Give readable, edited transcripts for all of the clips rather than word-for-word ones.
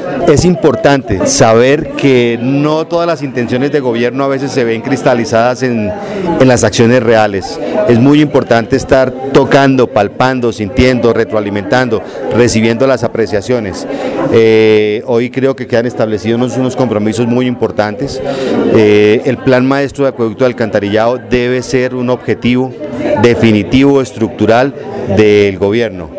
Es importante saber que no todas las intenciones de gobierno a veces se ven cristalizadas en las acciones reales. Es muy importante estar tocando, palpando, sintiendo, retroalimentando, recibiendo las apreciaciones. Hoy creo que quedan establecidos unos compromisos muy importantes. El plan maestro de acueducto de alcantarillado debe ser un objetivo definitivo, estructural del gobierno.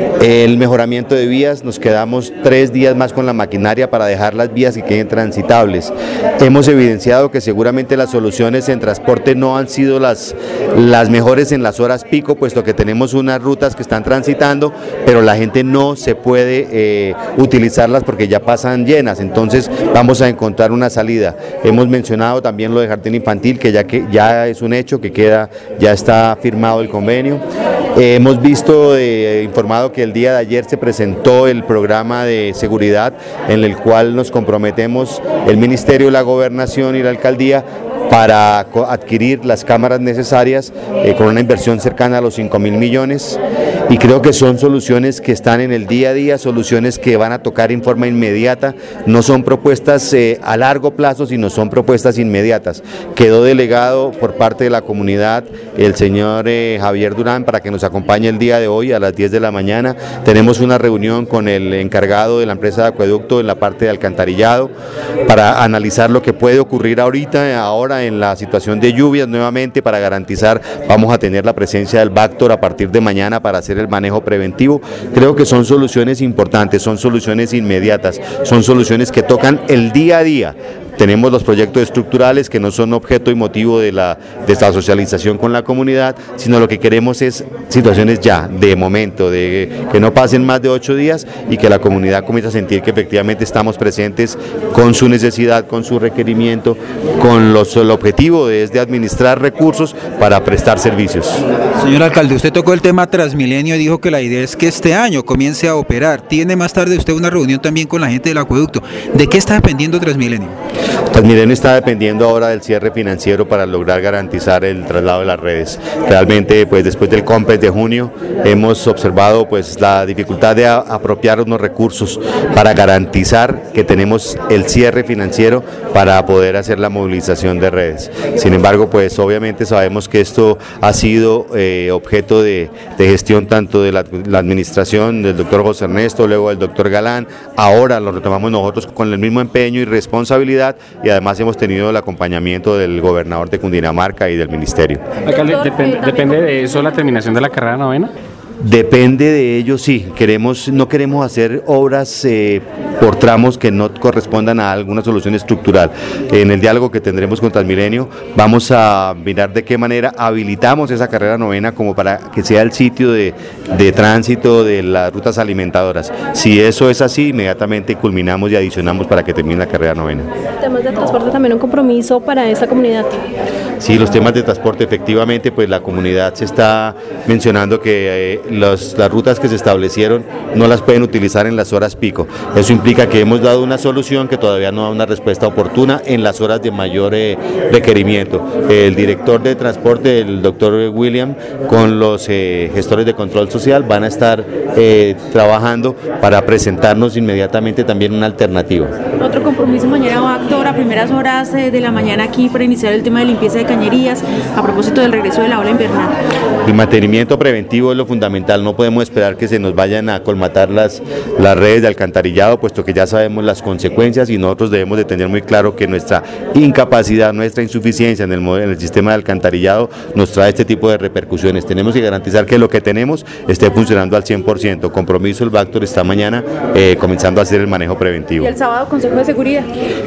El mejoramiento de vías, nos quedamos 3 días más con la maquinaria para dejar las vías que queden transitables. Hemos evidenciado que seguramente las soluciones en transporte no han sido las mejores en las horas pico, puesto que tenemos unas rutas que están transitando, pero la gente no se puede utilizarlas porque ya pasan llenas, entonces vamos a encontrar una salida. Hemos mencionado también lo de jardín infantil, que ya es un hecho, ya está firmado el convenio. Hemos visto, informado que el día de ayer se presentó el programa de seguridad en el cual nos comprometemos el Ministerio, la Gobernación y la Alcaldía para adquirir las cámaras necesarias con una inversión cercana a los 5.000 millones, y creo que son soluciones que están en el día a día, soluciones que van a tocar en forma inmediata, no son propuestas a largo plazo, sino son propuestas inmediatas. Quedó delegado por parte de la comunidad el señor Javier Durán para que nos acompañe el día de hoy a las 10 de la mañana. Tenemos una reunión con el encargado de la empresa de acueducto en la parte de alcantarillado para analizar lo que puede ocurrir ahora en la situación de lluvias nuevamente, para garantizar, vamos a tener la presencia del Bactor a partir de mañana para hacer el manejo preventivo. Creo que son soluciones importantes, son soluciones inmediatas, son soluciones que tocan el día a día. Tenemos los proyectos estructurales que no son objeto y motivo de esta socialización con la comunidad, sino lo que queremos es situaciones ya, de momento, de que no pasen más de 8 días y que la comunidad comience a sentir que efectivamente estamos presentes con su necesidad, con su requerimiento, con el objetivo es de administrar recursos para prestar servicios. Señor alcalde, usted tocó el tema Transmilenio y dijo que la idea es que este año comience a operar. Tiene más tarde usted una reunión también con la gente del acueducto. ¿De qué está dependiendo Transmilenio? Transmilenio está dependiendo ahora del cierre financiero para lograr garantizar el traslado de las redes. Realmente, pues después del COMPES de junio hemos observado pues la dificultad de apropiar unos recursos para garantizar que tenemos el cierre financiero para poder hacer la movilización de redes. Sin embargo, pues obviamente sabemos que esto ha sido objeto de gestión tanto de la administración del doctor José Ernesto, luego del doctor Galán, ahora lo retomamos nosotros con el mismo empeño y responsabilidad, y además hemos tenido el acompañamiento del gobernador de Cundinamarca y del ministerio. Alcalde, ¿depende de eso la terminación de la carrera novena? Depende de ello, sí. No queremos hacer obras por tramos que no correspondan a alguna solución estructural. En el diálogo que tendremos con Transmilenio vamos a mirar de qué manera habilitamos esa carrera novena como para que sea el sitio de tránsito de las rutas alimentadoras. Si eso es así, inmediatamente culminamos y adicionamos para que termine la carrera novena. ¿Temas de transporte también un compromiso para esta comunidad? Sí, los temas de transporte, efectivamente, pues la comunidad se está mencionando que las rutas que se establecieron no las pueden utilizar en las horas pico. Eso implica que hemos dado una solución que todavía no da una respuesta oportuna en las horas de mayor requerimiento. El director de transporte, el doctor William, con los gestores de control social van a estar trabajando para presentarnos inmediatamente también una alternativa. Otro compromiso mañana, Bactor, a primeras horas de la mañana aquí para iniciar el tema de limpieza de cañerías a propósito del regreso de la ola invernal. El mantenimiento preventivo es lo fundamental, no podemos esperar que se nos vayan a colmatar las redes de alcantarillado, puesto que ya sabemos las consecuencias y nosotros debemos de tener muy claro que nuestra incapacidad, nuestra insuficiencia en el sistema de alcantarillado nos trae este tipo de repercusiones. Tenemos que garantizar que lo que tenemos esté funcionando al 100%. Compromiso, el Bactor está mañana comenzando a hacer el manejo preventivo. ¿Y el sábado Consejo de Seguridad?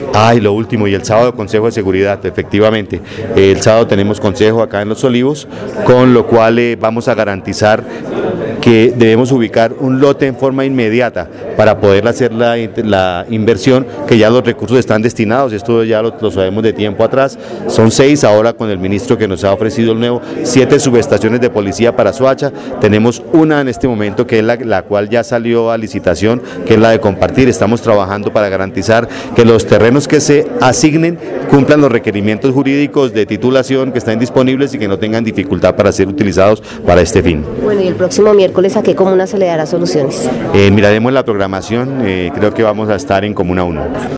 Lo último, y el sábado Consejo de Seguridad, efectivamente. El sábado tenemos consejo acá en Los Olivos, con lo cual vamos a garantizar que debemos ubicar un lote en forma inmediata para poder hacer la inversión, que ya los recursos están destinados, esto ya lo sabemos de tiempo atrás, son 6 ahora con el ministro que nos ha ofrecido el nuevo, 7 subestaciones de policía para Soacha, tenemos una en este momento que es la cual ya salió a licitación, que es la de compartir. Estamos trabajando para garantizar que los terrenos que se asignen cumplan los requerimientos jurídicos de titulación, que estén disponibles y que no tengan dificultad para ser utilizados para este fin. Bueno, y el próximo miércoles miércoles a qué comuna se le dará soluciones. Miraremos la programación, creo que vamos a estar en Comuna 1.